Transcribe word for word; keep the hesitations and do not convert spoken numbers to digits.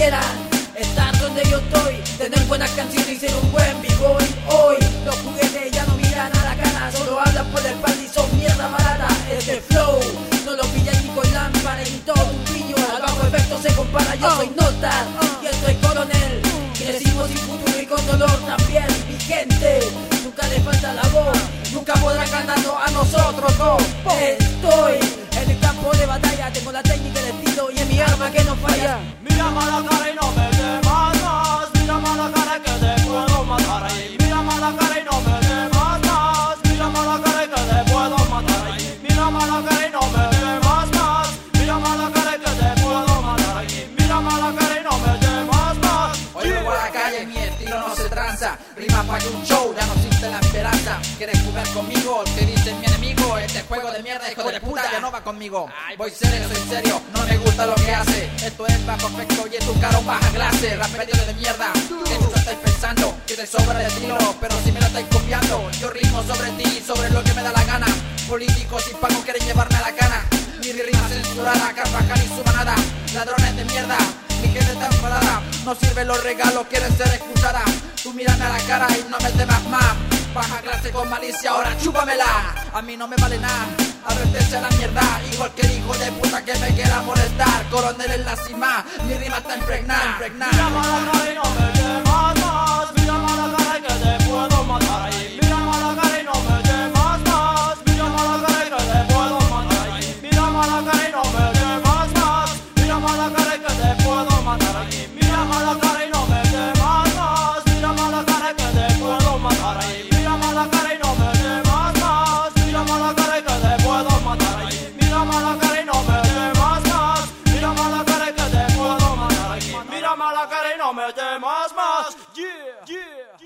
quisieran estar donde yo estoy, tener buenas canciones y ser un buen b-boy. Hoy los juguetes ya no miran a la cara, solo hablan por el pan y son mierda barata. Este flow no lo pillan ni con lámparas ni todo un brillo, al bajo efecto se compara. Yo soy Nota y estoy Coronel, crecimos sin futuro y con dolor también. Mi gente, nunca le falta la voz, nunca podrán ganarnos a nosotros dos. Estoy en el campo de batalla, tengo la técnica, el estilo y en mi arma que no falla. Mírame a la cara y no me temas más, mírame a la cara que te puedo matar ahí. Mírame a la cara y no me temas más, mírame a la cara que te puedo matar ahí. Mírame a la cara y no me temas más, mírame a la cara que te puedo matar ahí. Mírame a la cara y no me temas más. Hoy vengo a la calle, mi estilo no se tranza, rima pa' que un show, ya no existe la esperanza. ¿Quieres jugar conmigo? Te dicen mi enemigo, este juego de mierda, hijo de puta, ya no va conmigo. Voy serio, soy serio, no me gusta lo que hace. Esto es bajo efecto y es tu cara baja clase. Rapero de mierda, que tú estáis pensando que te sobra de estilo, pero si me lo estáis copiando, yo rimo sobre ti, sobre lo que me da la gana. Políticos y pagos quieren llevarme a la cana. Mi rima censurada, Carvajal y su manada, ladrones de mierda. Mi gente está enfadada, no sirven los regalos, quieren ser escuchada. Tú mírame a la cara y no me temas más. Baja clase con malicia, ahora chúpamela. A mí no me vale nada, arréstese a la mierda, igual que el hijo de puta que me quiera molestar. Coronel en la cima, mi rima está impregnada, impregnada. Mírame a la cara y no me temas más, mírame a la cara que te puedo matar ahí. Mírame a la cara y no me temas más, mírame a la cara que te puedo matar ahí. Mírame a la cara y no me temas más, mírame a la cara que te puedo matar ahí. Mírame a la cara y no me temas más, mírame a la cara que te puedo matar ahí. Mírame a la cara y no me temas más, mírame a la cara que te puedo matar ahí. Mírame a la cara y no me temas más, mírame a la cara que te puedo matar ahí. Mírame a la cara y no me temas más. Yeah, yeah.